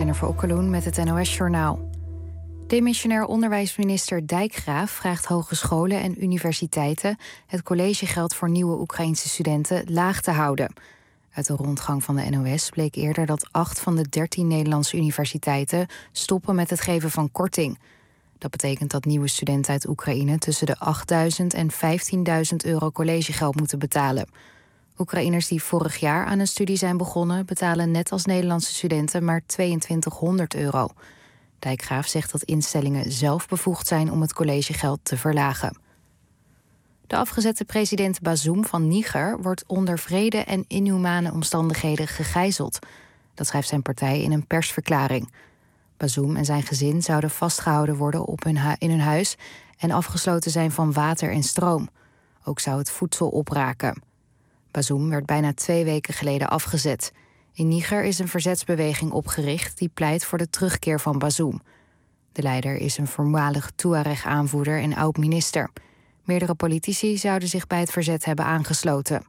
Jennifer Okkeloen met het NOS-journaal. Demissionair onderwijsminister Dijkgraaf vraagt hogescholen en universiteiten het collegegeld voor nieuwe Oekraïnse studenten laag te houden. Uit de rondgang van de NOS bleek eerder dat 8 van de 13 Nederlandse universiteiten stoppen met het geven van korting. Dat betekent dat nieuwe studenten uit Oekraïne tussen de 8.000 en 15.000 euro collegegeld moeten betalen. Oekraïners die vorig jaar aan een studie zijn begonnen betalen net als Nederlandse studenten maar 2200 euro. Dijkgraaf zegt dat instellingen zelf bevoegd zijn om het collegegeld te verlagen. De afgezette president Bazoum van Niger wordt onder wrede en inhumane omstandigheden gegijzeld. Dat schrijft zijn partij in een persverklaring. Bazoum en zijn gezin zouden vastgehouden worden in hun huis en afgesloten zijn van water en stroom. Ook zou het voedsel opraken. Bazoum werd bijna 2 weken geleden afgezet. In Niger is een verzetsbeweging opgericht die pleit voor de terugkeer van Bazoum. De leider is een voormalig Tuareg-aanvoerder en oud-minister. Meerdere politici zouden zich bij het verzet hebben aangesloten.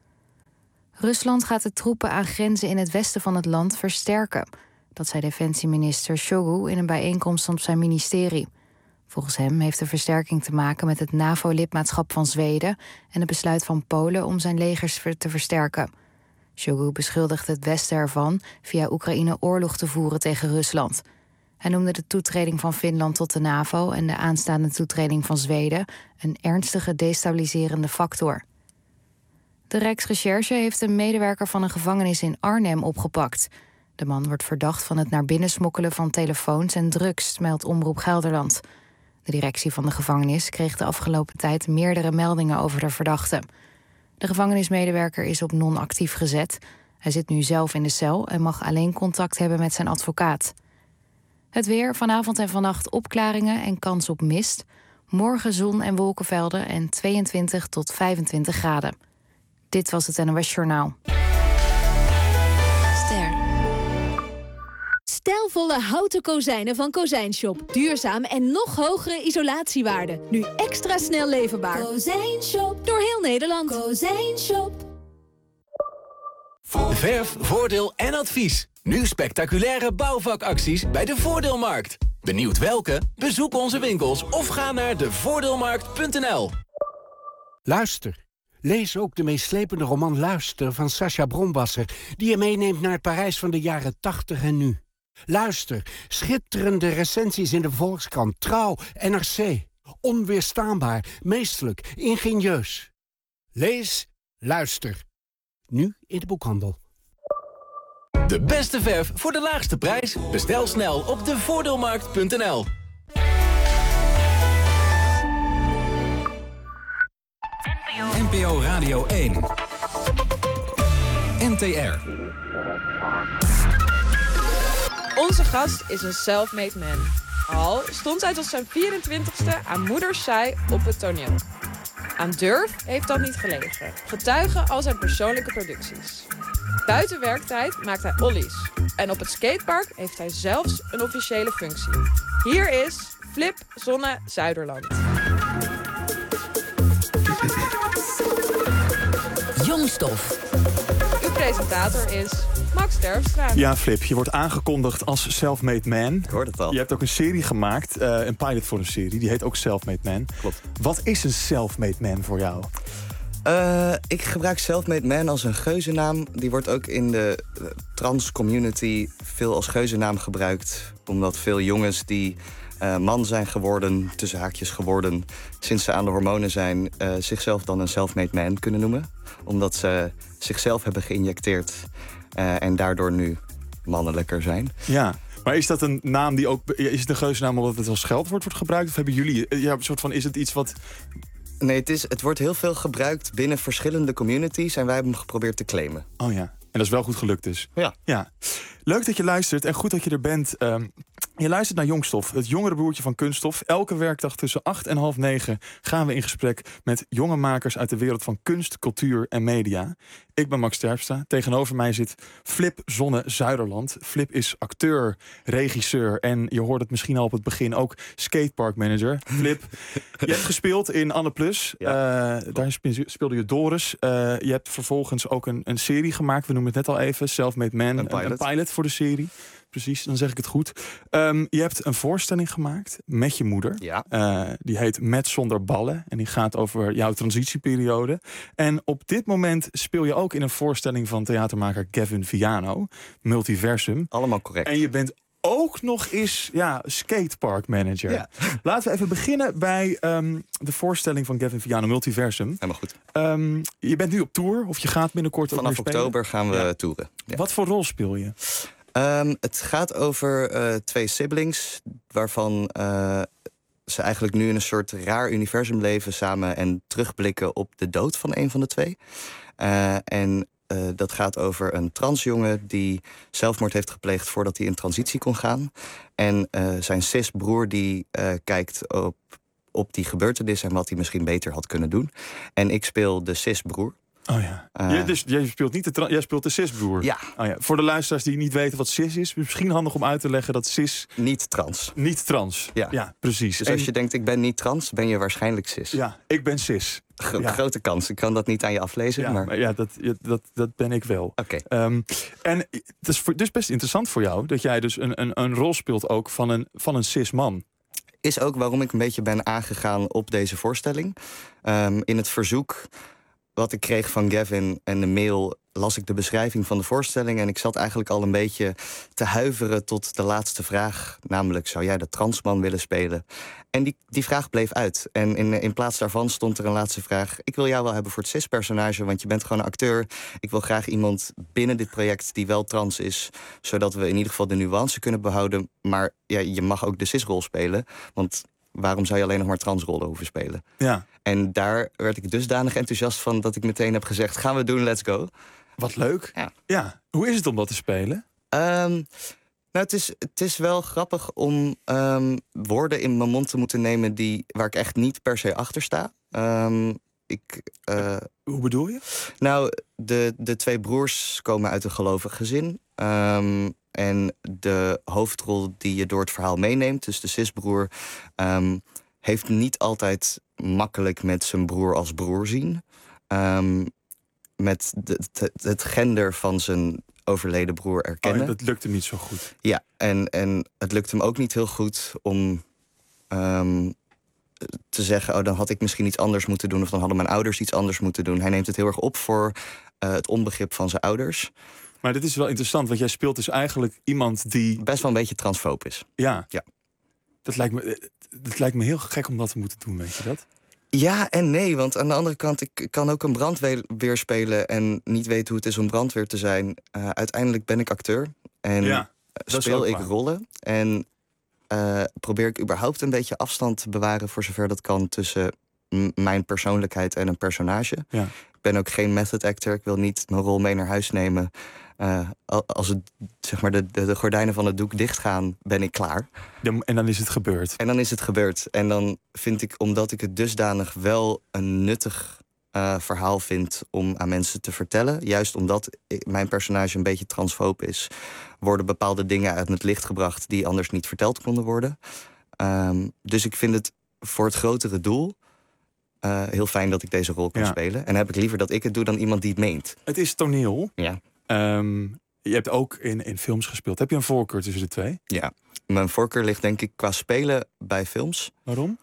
Rusland gaat de troepen aan grenzen in het westen van het land versterken. Dat zei defensieminister Shoigu in een bijeenkomst op zijn ministerie. Volgens hem heeft de versterking te maken met het NAVO-lidmaatschap van Zweden en het besluit van Polen om zijn legers te versterken. Shoigu beschuldigt het Westen ervan via Oekraïne oorlog te voeren tegen Rusland. Hij noemde de toetreding van Finland tot de NAVO en de aanstaande toetreding van Zweden een ernstige destabiliserende factor. De Rijksrecherche heeft een medewerker van een gevangenis in Arnhem opgepakt. De man wordt verdacht van het naar binnen smokkelen van telefoons en drugs, meldt Omroep Gelderland. De directie van de gevangenis kreeg de afgelopen tijd meerdere meldingen over de verdachte. De gevangenismedewerker is op non-actief gezet. Hij zit nu zelf in de cel en mag alleen contact hebben met zijn advocaat. Het weer, vanavond en vannacht opklaringen en kans op mist. Morgen zon en wolkenvelden en 22 tot 25 graden. Dit was het NOS Journaal. Stijlvolle houten kozijnen van Kozijnshop. Duurzaam en nog hogere isolatiewaarde. Nu extra snel leverbaar. Kozijnshop. Door heel Nederland. Kozijnshop. Verf, voordeel en advies. Nu spectaculaire bouwvakacties bij de Voordeelmarkt. Benieuwd welke? Bezoek onze winkels of ga naar devoordeelmarkt.nl. Luister. Lees ook de meeslepende roman Luister van Sacha Bronwasser, die je meeneemt naar het Parijs van de jaren 80 en nu. Luister. Schitterende recensies in de Volkskrant, Trouw, NRC. Onweerstaanbaar, meesterlijk, ingenieus. Lees, luister. Nu in de boekhandel. De beste verf voor de laagste prijs. Bestel snel op devoordeelmarkt.nl. NPO Radio 1. NTR. Onze gast is een self-made man. Al stond hij tot zijn 24ste aan moeders zij op het toneel. Aan durf heeft dat niet gelegen. Getuigen al zijn persoonlijke producties. Buiten werktijd maakt hij ollies. En op het skatepark heeft hij zelfs een officiële functie. Hier is Flip Zonne Zuiderland. Jongstof. Uw presentator is Max Terpstra. Ja, Flip, je wordt aangekondigd als Self-Made Man. Ik hoor het al. Je hebt ook een serie gemaakt, een pilot voor een serie. Die heet ook Self-Made Man. Klopt. Wat is een Self-Made Man voor jou? Ik gebruik Self-Made Man als een geuzennaam. Die wordt ook in de trans-community veel als geuzennaam gebruikt. Omdat veel jongens die man zijn geworden, tussen haakjes geworden, sinds ze aan de hormonen zijn, zichzelf dan een Self-Made Man kunnen noemen. Omdat ze zichzelf hebben geïnjecteerd en daardoor nu mannelijker zijn. Ja. Maar is dat een naam die ook... Is het een geuzennaam omdat het als scheldwoord wordt gebruikt? Of hebben jullie... Ja, een soort van, is het iets wat... Nee, het wordt heel veel gebruikt binnen verschillende communities en wij hebben hem geprobeerd te claimen. Oh ja, en dat is wel goed gelukt dus. Ja. Leuk dat je luistert en goed dat je er bent. Je luistert naar Jongstof, het jongere broertje van Kunststof. Elke werkdag tussen 8 en half 9 gaan we in gesprek met jonge makers uit de wereld van kunst, cultuur en media. Ik ben Max Terpstra. Tegenover mij zit Flip Zonne Zuiderland. Flip is acteur, regisseur en je hoort het misschien al op het begin ook skateparkmanager. Flip, je hebt gespeeld in Anne Plus. Ja, daar speelde je Doris. Je hebt vervolgens ook een serie gemaakt. We noemen het net al even, Self-Made Man. Een pilot voor de serie. precies. Dan zeg ik het goed. Je hebt een voorstelling gemaakt met je moeder. Ja. Die heet Met zonder ballen. En die gaat over jouw transitieperiode. En op dit moment speel je ook in een voorstelling van theatermaker Gavin Viano. Multiversum. Allemaal correct. En je bent ook nog eens skatepark manager. Ja. Laten we even beginnen bij de voorstelling van Gavin Viano, Multiversum. Helemaal goed. Je bent nu op tour, of je gaat binnenkort ook weer Vanaf spelen? oktober gaan we toeren. Ja. Wat voor rol speel je? Het gaat over 2 siblings, waarvan ze eigenlijk nu in een soort raar universum leven samen en terugblikken op de dood van een van de 2. Dat gaat over een transjongen die zelfmoord heeft gepleegd voordat hij in transitie kon gaan. En zijn cisbroer die kijkt op die gebeurtenis en wat hij misschien beter had kunnen doen. En ik speel de cisbroer. Oh ja. Dus jij speelt niet jij speelt de cisbroer. Ja. Oh ja. Voor de luisteraars die niet weten wat cis is, misschien handig om uit te leggen dat cis Niet trans. niet trans. Ja. Precies. Dus als je denkt ik ben niet trans, ben je waarschijnlijk cis. Ja, ik ben cis. Grote kans. Ik kan dat niet aan je aflezen. Ja, maar dat ben ik wel. Oké. En het is dus best interessant voor jou dat jij dus een rol speelt ook van een cis man. Is ook waarom ik een beetje ben aangegaan op deze voorstelling. In het verzoek wat ik kreeg van Gavin en de mail las ik de beschrijving van de voorstelling en ik zat eigenlijk al een beetje te huiveren tot de laatste vraag. Namelijk, zou jij de transman willen spelen? En die vraag bleef uit. En in plaats daarvan stond er een laatste vraag. Ik wil jou wel hebben voor het cis-personage, want je bent gewoon een acteur. Ik wil graag iemand binnen dit project die wel trans is, zodat we in ieder geval de nuance kunnen behouden. Maar ja, je mag ook de cis-rol spelen, want waarom zou je alleen nog maar transrollen hoeven spelen? Ja. En daar werd ik dusdanig enthousiast van dat ik meteen heb gezegd, gaan we doen, let's go. Wat leuk. Ja. Hoe is het om dat te spelen? Nou, het is wel grappig om woorden in mijn mond te moeten nemen waar ik echt niet per se achter sta. Hoe bedoel je? Nou, de 2 broers komen uit een gelovig gezin. En de hoofdrol die je door het verhaal meeneemt, dus de cisbroer, heeft niet altijd makkelijk met zijn broer als broer zien. Met het gender van zijn overleden broer erkennen. Dat lukt hem niet zo goed. Ja, en het lukt hem ook niet heel goed om te zeggen, dan had ik misschien iets anders moeten doen, of dan hadden mijn ouders iets anders moeten doen. Hij neemt het heel erg op voor het onbegrip van zijn ouders. Maar dit is wel interessant, want jij speelt dus eigenlijk iemand die best wel een beetje transfoob is. Ja. Dat lijkt me heel gek om dat te moeten doen, weet je dat? Ja en nee, want aan de andere kant, ik kan ook een brandweer spelen en niet weten hoe het is om brandweer te zijn. Uiteindelijk ben ik acteur en speel ik rollen. En probeer ik überhaupt een beetje afstand te bewaren voor zover dat kan tussen mijn persoonlijkheid en een personage. Ja. Ik ben ook geen method actor, ik wil niet mijn rol mee naar huis nemen. Als het, zeg maar, de gordijnen van het doek dichtgaan, ben ik klaar. En dan is het gebeurd. En dan vind ik, omdat ik het dusdanig wel een nuttig verhaal vind om aan mensen te vertellen, juist omdat mijn personage een beetje transfoob is, worden bepaalde dingen uit het licht gebracht die anders niet verteld konden worden. Dus ik vind het voor het grotere doel heel fijn dat ik deze rol kan spelen. En heb ik liever dat ik het doe dan iemand die het meent. Het is toneel. Ja. Je hebt ook in films gespeeld. Heb je een voorkeur tussen de 2? Ja, mijn voorkeur ligt denk ik qua spelen bij films. Waarom?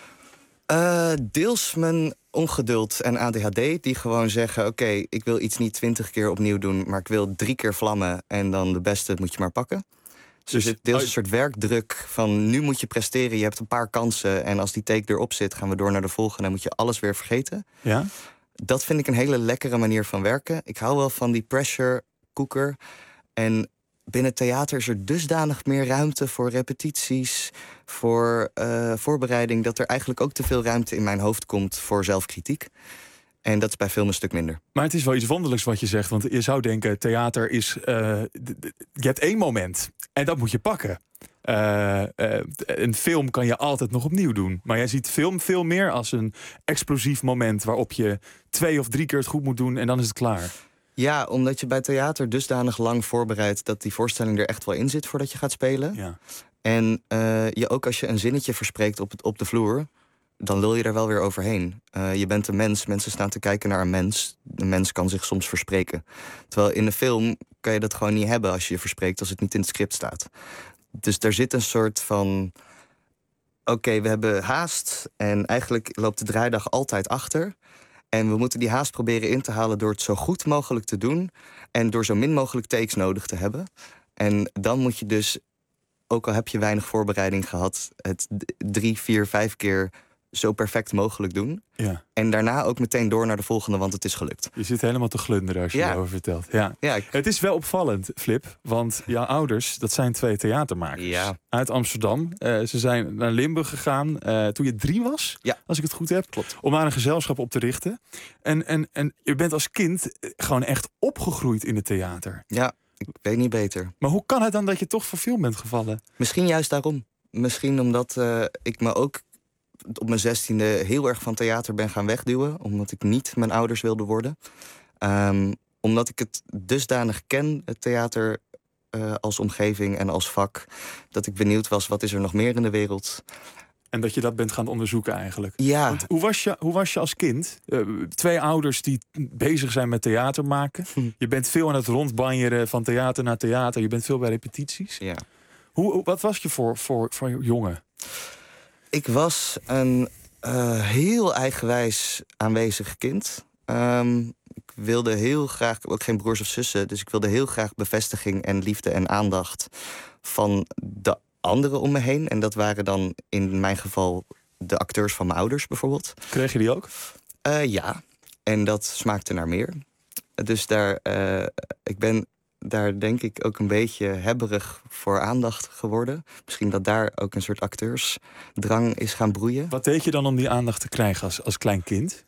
Deels mijn ongeduld en ADHD die gewoon zeggen, oké, ik wil iets niet 20 keer opnieuw doen, maar ik wil 3 keer vlammen en dan de beste moet je maar pakken. Dus er zit deels een soort werkdruk van nu moet je presteren, je hebt een paar kansen en als die take erop zit gaan we door naar de volgende en moet je alles weer vergeten. Ja. Dat vind ik een hele lekkere manier van werken. Ik hou wel van die pressure cooker. En binnen theater is er dusdanig meer ruimte voor repetities, voor voorbereiding, dat er eigenlijk ook te veel ruimte in mijn hoofd komt voor zelfkritiek. En dat is bij film een stuk minder. Maar het is wel iets wonderlijks wat je zegt. Want je zou denken, theater is... je hebt 1 moment en dat moet je pakken. Een film kan je altijd nog opnieuw doen. Maar jij ziet film veel meer als een explosief moment waarop je 2 of 3 keer het goed moet doen en dan is het klaar. Ja, omdat je bij theater dusdanig lang voorbereidt dat die voorstelling er echt wel in zit voordat je gaat spelen. Ja. En je ook als je een zinnetje verspreekt op de vloer, dan lul je er wel weer overheen. Je bent een mens, mensen staan te kijken naar een mens. Een mens kan zich soms verspreken. Terwijl in een film kan je dat gewoon niet hebben als je je verspreekt als het niet in het script staat. Dus daar zit een soort van... Oké, we hebben haast en eigenlijk loopt de draaidag altijd achter. En we moeten die haast proberen in te halen door het zo goed mogelijk te doen. En door zo min mogelijk takes nodig te hebben. En dan moet je dus, ook al heb je weinig voorbereiding gehad, het 3, 4, 5 keer zo perfect mogelijk doen. Ja. En daarna ook meteen door naar de volgende, want het is gelukt. Je zit helemaal te glunderen als je erover vertelt. Ja. Het is wel opvallend, Flip, want jouw ouders, dat zijn 2 theatermakers uit Amsterdam. Ze zijn naar Limburg gegaan toen je 3 was, als ik het goed heb. Klopt. Om daar een gezelschap op te richten. En je bent als kind gewoon echt opgegroeid in het theater. Ja, ik weet niet beter. Maar hoe kan het dan dat je toch voor film bent gevallen? Misschien juist daarom. Misschien omdat ik me ook op mijn 16e heel erg van theater ben gaan wegduwen. Omdat ik niet mijn ouders wilde worden. Omdat ik het dusdanig ken, het theater als omgeving en als vak, dat ik benieuwd was, wat is er nog meer in de wereld? En dat je dat bent gaan onderzoeken eigenlijk. Ja. Want hoe was je als kind? 2 ouders die bezig zijn met theater maken. Je bent veel aan het rondbanjeren van theater naar theater. Je bent veel bij repetities. Ja. Wat was je voor jongen? Ik was een heel eigenwijs aanwezig kind. Ik wilde heel graag, ook geen broers of zussen, dus ik wilde heel graag bevestiging en liefde en aandacht van de anderen om me heen. En dat waren dan in mijn geval de acteurs van mijn ouders bijvoorbeeld. Kreeg je die ook? Ja, en dat smaakte naar meer. Dus ik ben daar denk ik ook een beetje hebberig voor aandacht geworden. Misschien dat daar ook een soort acteursdrang is gaan broeien. Wat deed je dan om die aandacht te krijgen als klein kind?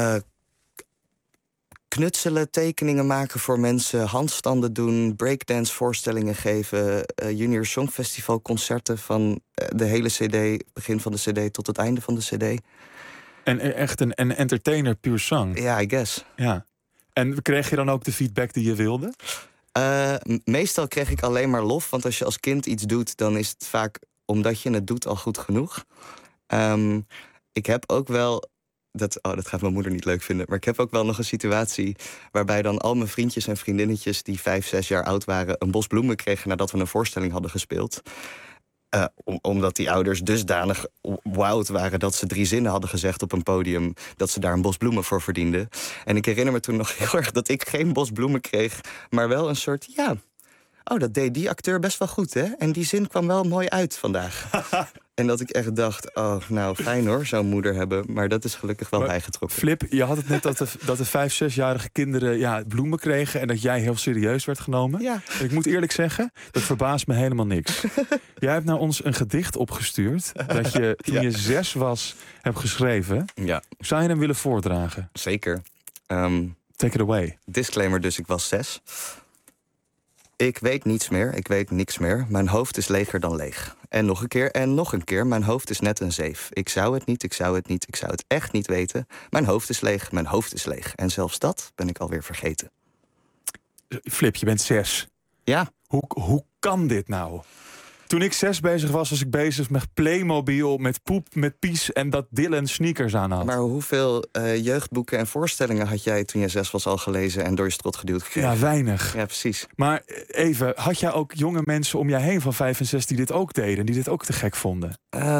Knutselen, tekeningen maken voor mensen, handstanden doen, breakdance voorstellingen geven, Junior Songfestival concerten van de hele cd, begin van de cd tot het einde van de cd. En echt een entertainer puur zang? Ja, I guess. Ja. En kreeg je dan ook de feedback die je wilde? Meestal kreeg ik alleen maar lof, want als je als kind iets doet, dan is het vaak omdat je het doet al goed genoeg. Ik heb ook wel, dat gaat mijn moeder niet leuk vinden, maar ik heb ook wel nog een situatie waarbij dan al mijn vriendjes en vriendinnetjes die 5, 6 jaar oud waren een bos bloemen kregen nadat we een voorstelling hadden gespeeld. Omdat die ouders dusdanig wowed waren dat ze 3 zinnen hadden gezegd op een podium, dat ze daar een bos bloemen voor verdienden. En ik herinner me toen nog heel erg dat ik geen bos bloemen kreeg, maar wel een soort, dat deed die acteur best wel goed, hè? En die zin kwam wel mooi uit vandaag. En dat ik echt dacht, fijn hoor, zo'n moeder hebben. Maar dat is gelukkig wel bijgetrokken. Flip, je had het net dat de 5, 6-jarige kinderen bloemen kregen en dat jij heel serieus werd genomen. Ja. Ik moet eerlijk zeggen, dat verbaast me helemaal niks. Jij hebt naar ons een gedicht opgestuurd dat je toen je 6 was hebt geschreven. Ja. Zou je hem willen voordragen? Zeker. Take it away. Disclaimer dus, ik was 6. Ik weet niets meer, ik weet niks meer. Mijn hoofd is leger dan leeg. En nog een keer en nog een keer, mijn hoofd is net een zeef. Ik zou het niet, ik zou het niet, ik zou het echt niet weten. Mijn hoofd is leeg, mijn hoofd is leeg. En zelfs dat ben ik alweer vergeten. Flip, je bent 6. Ja. Hoe kan dit nou? Toen ik 6 bezig was ik bezig met Playmobil, met poep, met pies en dat Dylan sneakers aan had. Maar hoeveel jeugdboeken en voorstellingen had jij toen je 6 was al gelezen en door je strot geduwd gekregen? Ja, weinig. Ja, precies. Maar even, had jij ook jonge mensen om jij heen van 5 en 6 die dit ook deden, die dit ook te gek vonden?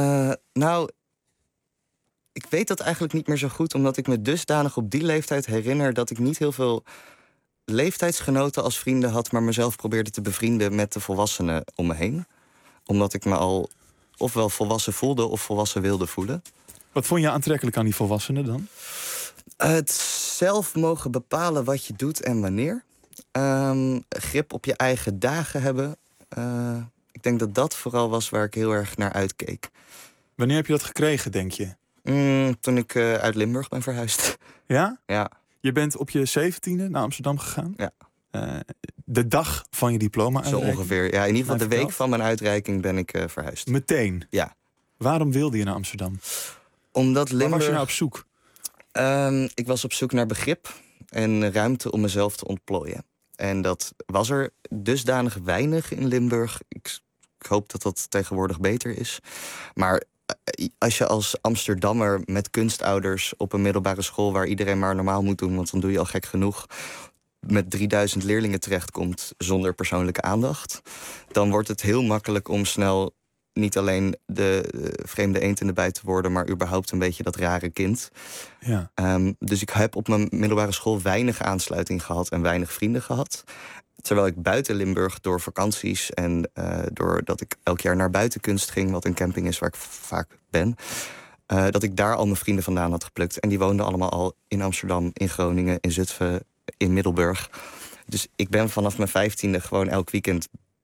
Ik weet dat eigenlijk niet meer zo goed, omdat ik me dusdanig op die leeftijd herinner dat ik niet heel veel leeftijdsgenoten als vrienden had, maar mezelf probeerde te bevrienden met de volwassenen om me heen. Omdat ik me al ofwel volwassen voelde of volwassen wilde voelen. Wat vond je aantrekkelijk aan die volwassenen dan? Het zelf mogen bepalen wat je doet en wanneer. Grip op je eigen dagen hebben. Ik denk dat dat vooral was waar ik heel erg naar uitkeek. Wanneer heb je dat gekregen, denk je? Toen ik uit Limburg ben verhuisd. Ja? Ja. Je bent op je 17e naar Amsterdam gegaan? Ja. De dag van je diploma Zo ongeveer. Ja, in ieder geval de week van mijn uitreiking ben ik verhuisd. Meteen? Ja. Waarom wilde je naar Amsterdam? Omdat Limburg... Waar was je nou op zoek? Ik was op zoek naar begrip en ruimte om mezelf te ontplooien. En dat was er dusdanig weinig in Limburg. Ik hoop dat dat tegenwoordig beter is. Maar als je als Amsterdammer met kunstouders op een middelbare school waar iedereen maar normaal moet doen, want dan doe je al gek genoeg, met 3000 leerlingen terechtkomt zonder persoonlijke aandacht, dan wordt het heel makkelijk om snel niet alleen de vreemde eend in de bijt te worden, maar überhaupt een beetje dat rare kind. Ja. Dus ik heb op mijn middelbare school weinig aansluiting gehad en weinig vrienden gehad. Terwijl ik buiten Limburg door vakanties en doordat ik elk jaar naar buitenkunst ging, wat een camping is waar ik vaak ben, dat ik daar al mijn vrienden vandaan had geplukt. En die woonden allemaal al in Amsterdam, in Groningen, in Zutphen, in Middelburg. Dus ik ben vanaf mijn 15e gewoon elk weekend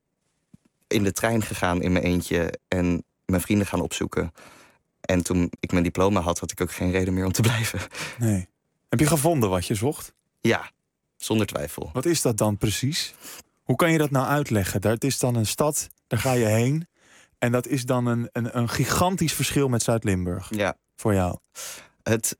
in de trein gegaan in mijn eentje en mijn vrienden gaan opzoeken. En toen ik mijn diploma had ik ook geen reden meer om te blijven. Nee. Heb je gevonden wat je zocht? Ja, zonder twijfel. Wat is dat dan precies? Hoe kan je dat nou uitleggen? Het is dan een stad, daar ga je heen. En dat is dan een gigantisch verschil met Zuid-Limburg. Ja. Voor jou. Het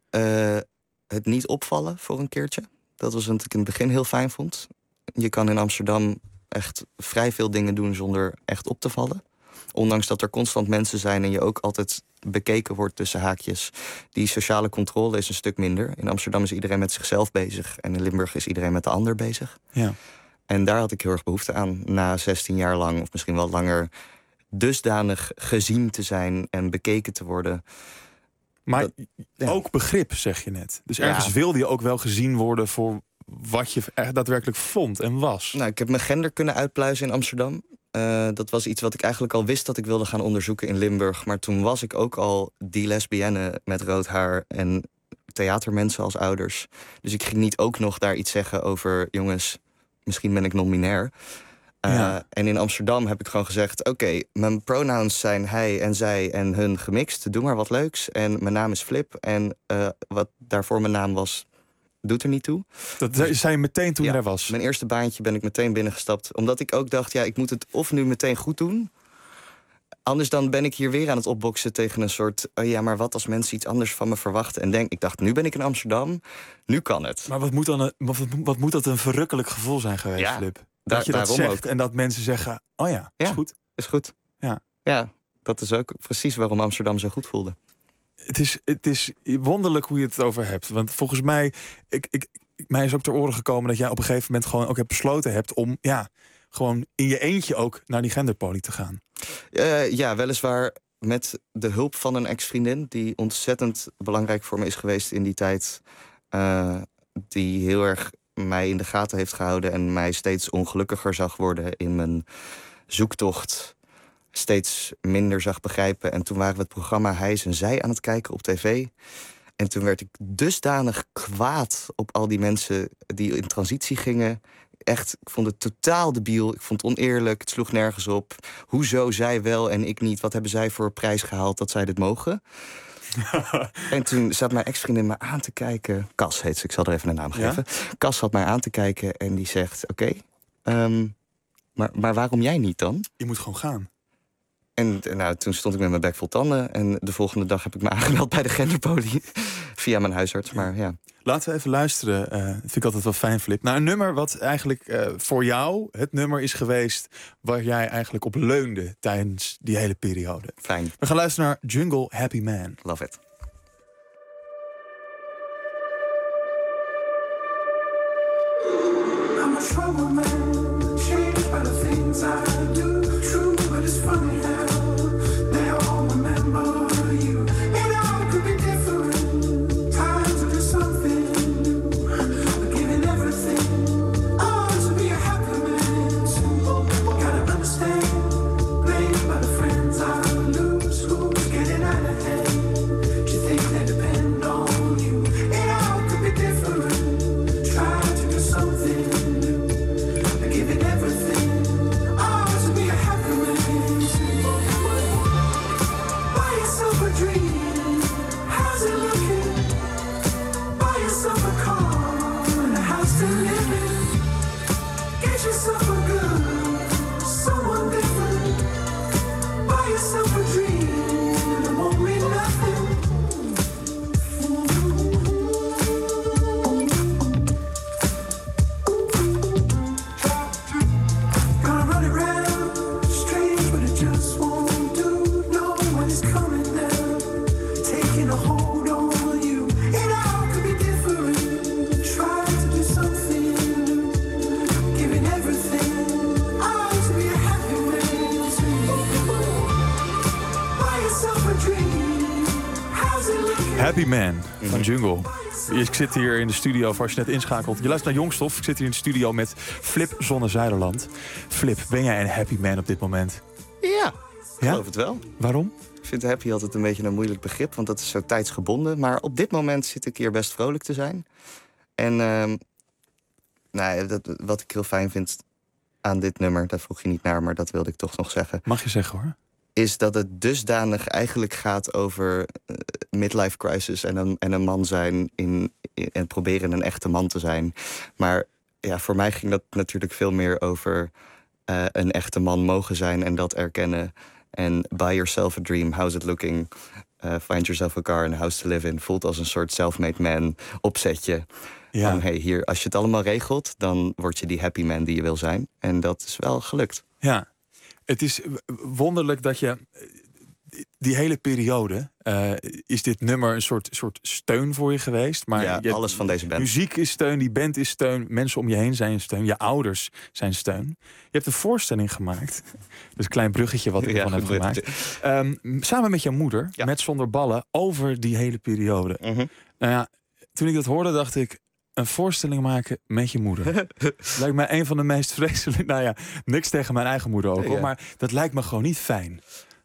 niet opvallen voor een keertje. Dat was wat ik in het begin heel fijn vond. Je kan in Amsterdam echt vrij veel dingen doen zonder echt op te vallen. Ondanks dat er constant mensen zijn en je ook altijd bekeken wordt tussen haakjes. Die sociale controle is een stuk minder. In Amsterdam is iedereen met zichzelf bezig. En in Limburg is iedereen met de ander bezig. Ja. En daar had ik heel erg behoefte aan. Na 16 jaar lang, of misschien wel langer, dusdanig gezien te zijn en bekeken te worden. Maar ook begrip, zeg je net. Dus ergens wilde je ook wel gezien worden voor wat je echt daadwerkelijk vond en was. Nou, ik heb mijn gender kunnen uitpluizen in Amsterdam. Dat was iets wat ik eigenlijk al wist dat ik wilde gaan onderzoeken in Limburg. Maar toen was ik ook al die lesbienne met rood haar en theatermensen als ouders. Dus ik ging niet ook nog daar iets zeggen over, jongens, misschien ben ik non-binair. En in Amsterdam heb ik gewoon gezegd, oké, mijn pronouns zijn hij en zij en hun gemixt. Doe maar wat leuks. En mijn naam is Flip. En wat daarvoor mijn naam was, doet er niet toe. Dat zei je meteen toen je daar was? Mijn eerste baantje ben ik meteen binnengestapt. Omdat ik ook dacht, ik moet het of nu meteen goed doen. Anders dan ben ik hier weer aan het opboksen tegen een soort, maar wat als mensen iets anders van me verwachten. En ik dacht, nu ben ik in Amsterdam, nu kan het. Maar wat moet dat een verrukkelijk gevoel zijn geweest, Flip? Dat je dat zegt ook. En dat mensen zeggen, is goed. Is goed. Ja, dat is ook precies waarom Amsterdam zo goed voelde. Het is wonderlijk hoe je het over hebt. Want volgens mij, mij is ook ter oren gekomen dat jij op een gegeven moment gewoon ook besloten hebt om gewoon in je eentje ook naar die genderpoli te gaan. Ja, weliswaar met de hulp van een ex-vriendin die ontzettend belangrijk voor me is geweest in die tijd. Die heel erg mij in de gaten heeft gehouden en mij steeds ongelukkiger zag worden in mijn zoektocht. Steeds minder zag begrijpen. En toen waren we het programma Hij en Zij aan het kijken op tv. En toen werd ik dusdanig kwaad op al die mensen die in transitie gingen. Echt, ik vond het totaal debiel. Ik vond het oneerlijk. Het sloeg nergens op. Hoezo zij wel en ik niet? Wat hebben zij voor prijs gehaald dat zij dit mogen? En toen zat mijn ex-vriendin me aan te kijken. Cas heet ze, ik zal er even een naam geven. Cas zat mij aan te kijken en die zegt, oké, maar waarom jij niet dan? Je moet gewoon gaan. En toen stond ik met mijn bek vol tanden. En de volgende dag heb ik me aangemeld bij de genderpoli. Via mijn huisarts, maar ja. Laten we even luisteren, dat vind ik altijd wel fijn, Flip. Naar een nummer wat eigenlijk voor jou het nummer is geweest waar jij eigenlijk op leunde tijdens die hele periode. Fijn. We gaan luisteren naar Jungle Happy Man. Love it. I'm a trouble man, changed by the things I do. True, but it's funny how they all remember you. And all could be different. Times are just something new. But giving everything. Oh, to be a happy man. So gotta understand. Blamed by the friends I lose. Who's getting out of hand? Happy Man van Jungle. Ik zit hier in de studio, of als je net inschakelt. Je luistert naar Jongstof. Ik zit hier in de studio met Flip Zonne-Zuiderland. Flip, ben jij een happy man op dit moment? Ja, ik geloof het wel. Waarom? Ik vind happy altijd een beetje een moeilijk begrip, want dat is zo tijdsgebonden. Maar op dit moment zit ik hier best vrolijk te zijn. En wat ik heel fijn vind aan dit nummer, daar vroeg je niet naar, maar dat wilde ik toch nog zeggen. Mag je zeggen hoor. Is dat het dusdanig eigenlijk gaat over midlife crisis en een man zijn en proberen een echte man te zijn. Maar ja, voor mij ging dat natuurlijk veel meer over een echte man mogen zijn en dat erkennen. En buy yourself a dream, how's it looking? Find yourself a car and a house to live in. Voelt als een soort self-made man opzetje. Ja. Van, hey, hier, als je het allemaal regelt, dan word je die happy man die je wil zijn. En dat is wel gelukt. Ja, het is wonderlijk dat je die hele periode is dit nummer een soort steun voor je geweest. Maar ja, alles van deze band. Muziek is steun, die band is steun, mensen om je heen zijn steun, je ouders zijn steun. Je hebt een voorstelling gemaakt. Dus een klein bruggetje wat ik ervan heb gemaakt. Samen met jouw moeder, met Zonder Ballen, over die hele periode. Mm-hmm. Nou ja, toen ik dat hoorde, dacht ik, een voorstelling maken met je moeder. Lijkt mij een van de meest vreselijke... Nou ja, niks tegen mijn eigen moeder ook, hoor, maar dat lijkt me gewoon niet fijn.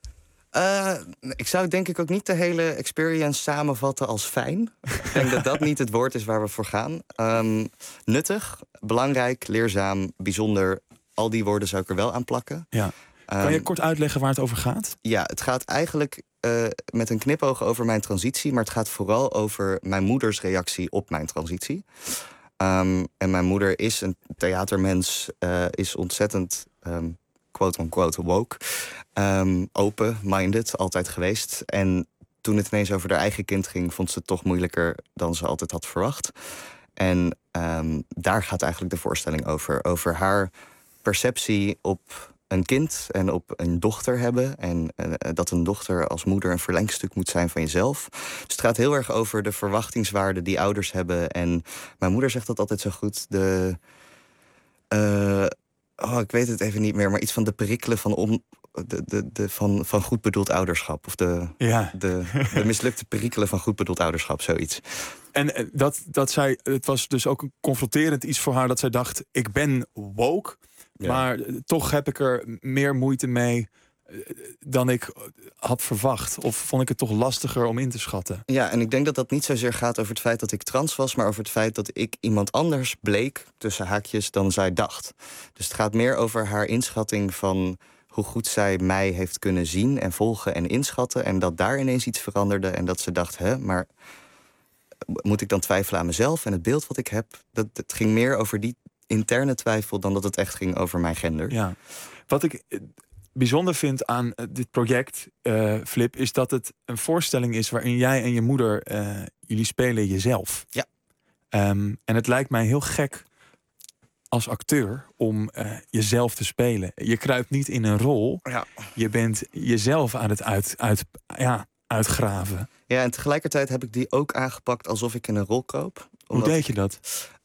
Ik zou denk ik ook niet de hele experience samenvatten als fijn. Ik denk dat dat niet het woord is waar we voor gaan. Nuttig, belangrijk, leerzaam, bijzonder. Al die woorden zou ik er wel aan plakken. Ja. Kan je kort uitleggen waar het over gaat? Ja, het gaat eigenlijk met een knipoog over mijn transitie. Maar het gaat vooral over mijn moeders reactie op mijn transitie. En mijn moeder is een theatermens, is ontzettend... quote-unquote woke. Open-minded, altijd geweest. En toen het ineens over haar eigen kind ging, vond ze het toch moeilijker dan ze altijd had verwacht. En daar gaat eigenlijk de voorstelling over. Over haar perceptie op een kind en op een dochter hebben. En dat een dochter als moeder een verlengstuk moet zijn van jezelf. Dus het gaat heel erg over de verwachtingswaarden die ouders hebben. En mijn moeder zegt dat altijd zo goed. Ik weet het even niet meer, maar iets van de perikelen van goed bedoeld ouderschap. Of de mislukte perikelen van goed bedoeld ouderschap, zoiets. En het was dus ook een confronterend iets voor haar dat zij dacht, ik ben woke, maar toch heb ik er meer moeite mee dan ik had verwacht. Of vond ik het toch lastiger om in te schatten? Ja, en ik denk dat dat niet zozeer gaat over het feit dat ik trans was, maar over het feit dat ik iemand anders bleek, tussen haakjes, dan zij dacht. Dus het gaat meer over haar inschatting van hoe goed zij mij heeft kunnen zien en volgen en inschatten. En dat daar ineens iets veranderde en dat ze dacht, maar moet ik dan twijfelen aan mezelf en het beeld wat ik heb? Het ging meer over die interne twijfel dan dat het echt ging over mijn gender. Ja. Wat ik bijzonder vind aan dit project, Flip, is dat het een voorstelling is waarin jij en je moeder, jullie spelen jezelf. Ja. En het lijkt mij heel gek als acteur om jezelf te spelen. Je kruipt niet in een rol. Ja. Je bent jezelf aan het uitgraven. Ja, en tegelijkertijd heb ik die ook aangepakt alsof ik in een rol kroop. Hoe deed je dat?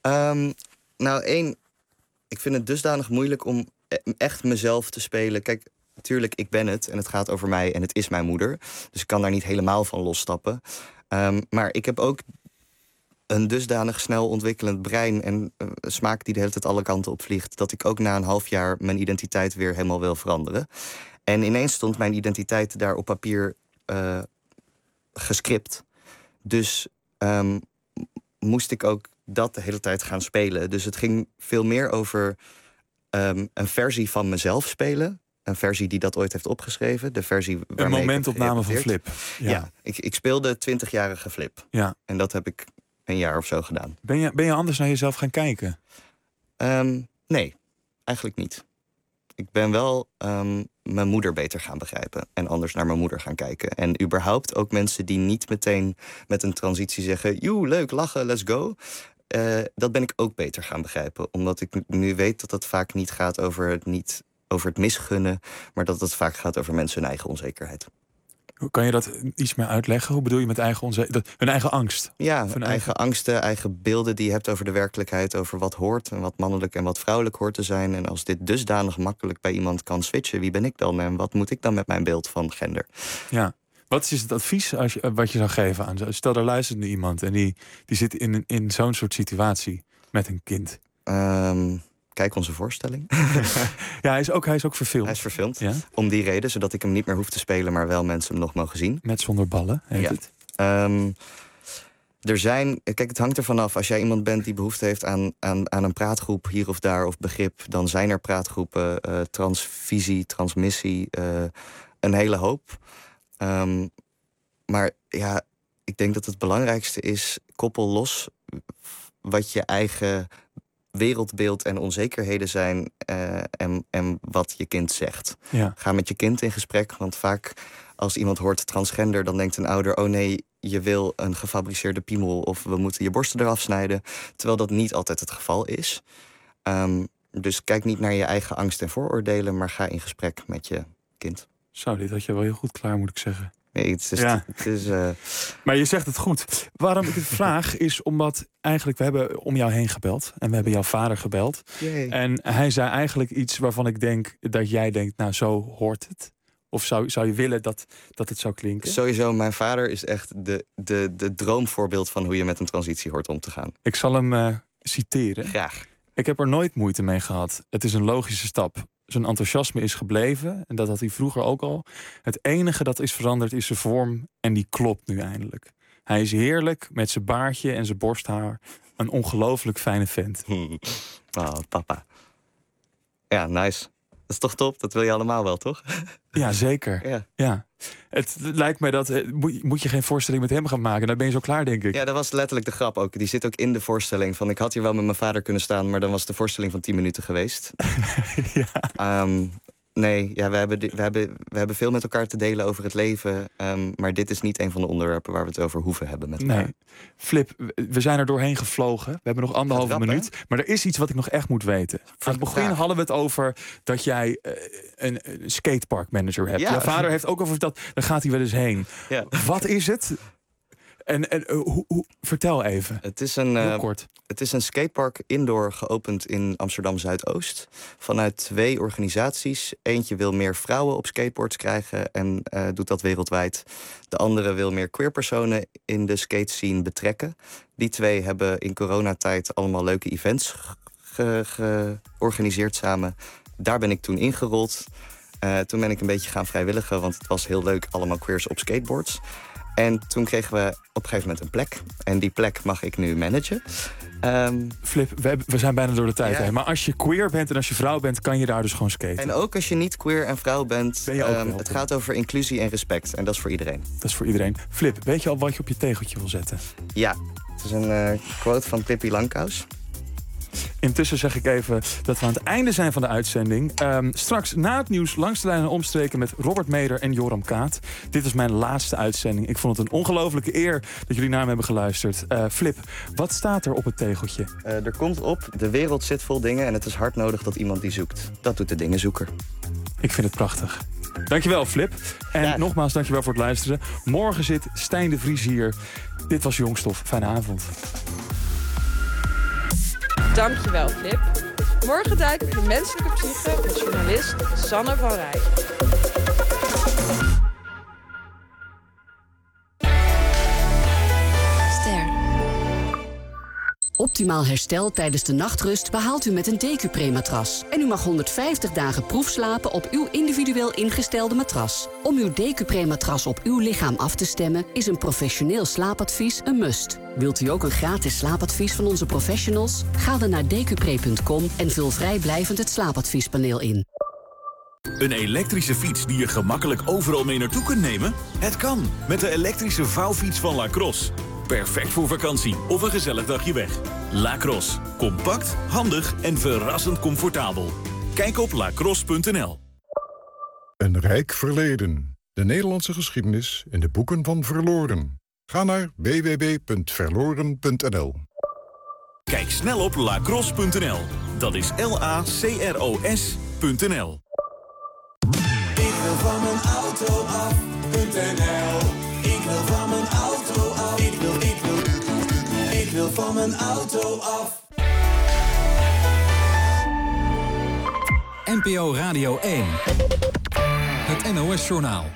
Ik vind het dusdanig moeilijk om echt mezelf te spelen. Kijk, natuurlijk, ik ben het en het gaat over mij en het is mijn moeder. Dus ik kan daar niet helemaal van losstappen. Maar ik heb ook een dusdanig snel ontwikkelend brein en smaak die de hele tijd alle kanten op vliegt, dat ik ook na een half jaar mijn identiteit weer helemaal wil veranderen. En ineens stond mijn identiteit daar op papier gescript. Dus moest ik ook dat de hele tijd gaan spelen. Dus het ging veel meer over een versie van mezelf spelen. Een versie die dat ooit heeft opgeschreven. De versie een momentopname van Flip. Ja, ik speelde 20-jarige Flip. Ja. En dat heb ik een jaar of zo gedaan. Ben je anders naar jezelf gaan kijken? Nee, eigenlijk niet. Ik ben wel mijn moeder beter gaan begrijpen. En anders naar mijn moeder gaan kijken. En überhaupt ook mensen die niet meteen met een transitie zeggen, joe, leuk, lachen, let's go. Dat ben ik ook beter gaan begrijpen. Omdat ik nu weet dat het vaak niet gaat over het misgunnen, maar dat het vaak gaat over mensen hun eigen onzekerheid. Hoe kan je dat iets meer uitleggen? Hoe bedoel je met eigen onzekerheid? Hun eigen angst? Ja, hun eigen angsten, eigen beelden die je hebt over de werkelijkheid, over wat hoort en wat mannelijk en wat vrouwelijk hoort te zijn. En als dit dusdanig makkelijk bij iemand kan switchen, wie ben ik dan en wat moet ik dan met mijn beeld van gender? Ja, Wat is het advies wat je zou geven aan? Stel, daar luistert nu iemand en die zit in zo'n soort situatie met een kind. Kijk onze voorstelling. Ja, hij is ook verfilmd. Hij is verfilmd. Ja? Om die reden, zodat ik hem niet meer hoef te spelen, maar wel mensen hem nog mogen zien. Met zonder ballen heet het. Kijk, het hangt ervan af. Als jij iemand bent die behoefte heeft aan een praatgroep hier of daar of begrip, dan zijn er praatgroepen, transvisie, transmissie, een hele hoop. Maar ja, ik denk dat het belangrijkste is, koppel los wat je eigen wereldbeeld en onzekerheden zijn en wat je kind zegt. Ja. Ga met je kind in gesprek, want vaak als iemand hoort transgender, dan denkt een ouder, oh nee, je wil een gefabriceerde piemel of we moeten je borsten eraf snijden. Terwijl dat niet altijd het geval is. Dus kijk niet naar je eigen angst en vooroordelen, maar ga in gesprek met je kind. Zo, dit had je wel heel goed klaar, moet ik zeggen. Nee, het is Maar je zegt het goed. Waarom ik het vraag is omdat eigenlijk we hebben om jou heen gebeld. En we hebben jouw vader gebeld. Yay. En hij zei eigenlijk iets waarvan ik denk dat jij denkt, nou zo hoort het. Of zou je willen dat het zou klinken? Sowieso, mijn vader is echt de droomvoorbeeld van hoe je met een transitie hoort om te gaan. Ik zal hem citeren. Graag. Ik heb er nooit moeite mee gehad. Het is een logische stap. Zijn enthousiasme is gebleven. En dat had hij vroeger ook al. Het enige dat is veranderd is zijn vorm. En die klopt nu eindelijk. Hij is heerlijk met zijn baardje en zijn borsthaar. Een ongelooflijk fijne vent. Oh, papa. Ja, nice. Dat is toch top? Dat wil je allemaal wel, toch? Ja, zeker. Ja. Het lijkt mij dat... Moet je geen voorstelling met hem gaan maken? Dan ben je zo klaar, denk ik. Ja, dat was letterlijk de grap ook. Die zit ook in de voorstelling. Van, ik had hier wel met mijn vader kunnen staan, maar dan was de voorstelling van 10 minuten geweest. Ja. Nee, ja, we hebben veel met elkaar te delen over het leven. Maar dit is niet een van de onderwerpen waar we het over hoeven hebben met elkaar. Nee. Flip, we zijn er doorheen gevlogen. We hebben nog 1,5 minuut. Maar er is iets wat ik nog echt moet weten. Aan het begin hadden we het over dat jij een skateparkmanager hebt. Ja. Jouw vader heeft ook over dat. Daar gaat hij wel eens heen. Ja. Wat is het? En vertel even. Heel kort. Het is een skatepark indoor geopend in Amsterdam Zuidoost. Vanuit 2 organisaties. Eentje wil meer vrouwen op skateboards krijgen en doet dat wereldwijd. De andere wil meer queerpersonen in de skate scene betrekken. Die 2 hebben in coronatijd allemaal leuke events georganiseerd samen. Daar ben ik toen ingerold. Toen ben ik een beetje gaan vrijwilligen, want het was heel leuk, allemaal queers op skateboards. En toen kregen we op een gegeven moment een plek. En die plek mag ik nu managen. Flip, we zijn bijna door de tijd heen. Maar als je queer bent en als je vrouw bent, kan je daar dus gewoon skaten. En ook als je niet queer en vrouw bent, ben je ook welkom. Het gaat over inclusie en respect. En dat is voor iedereen. Dat is voor iedereen. Flip, weet je al wat je op je tegeltje wil zetten? Ja, het is een quote van Pippi Langkous. Intussen zeg ik even dat we aan het einde zijn van de uitzending. Straks na het nieuws langs de lijn en omstreken met Robert Meder en Joram Kaat. Dit is mijn laatste uitzending. Ik vond het een ongelofelijke eer dat jullie naar me hebben geluisterd. Flip, wat staat er op het tegeltje? Er komt op, de wereld zit vol dingen en het is hard nodig dat iemand die zoekt. Dat doet de dingenzoeker. Ik vind het prachtig. Dankjewel, Flip. En nogmaals, dankjewel voor het luisteren. Morgen zit Stijn de Vries hier. Dit was Jongstof. Fijne avond. Dankjewel, Flip. Morgen duiken we de menselijke psyche met journalist Sanne van Rij. Optimaal herstel tijdens de nachtrust behaalt u met een DQ-Pre-matras. En u mag 150 dagen proefslapen op uw individueel ingestelde matras. Om uw DQ-Pre-matras op uw lichaam af te stemmen is een professioneel slaapadvies een must. Wilt u ook een gratis slaapadvies van onze professionals? Ga dan naar dqpre.com en vul vrijblijvend het slaapadviespaneel in. Een elektrische fiets die je gemakkelijk overal mee naartoe kunt nemen? Het kan, met de elektrische vouwfiets van Lacrosse. Perfect voor vakantie of een gezellig dagje weg. Lacrosse. Compact, handig en verrassend comfortabel. Kijk op lacrosse.nl. Een rijk verleden. De Nederlandse geschiedenis in de boeken van Verloren. Ga naar www.verloren.nl. Kijk snel op lacrosse.nl. Dat is LACROS.nl. Ik wil van mijn auto af.nl. Ik wil van mijn auto af. Ik wil van mijn auto af. NPO Radio 1. Het NOS-journaal.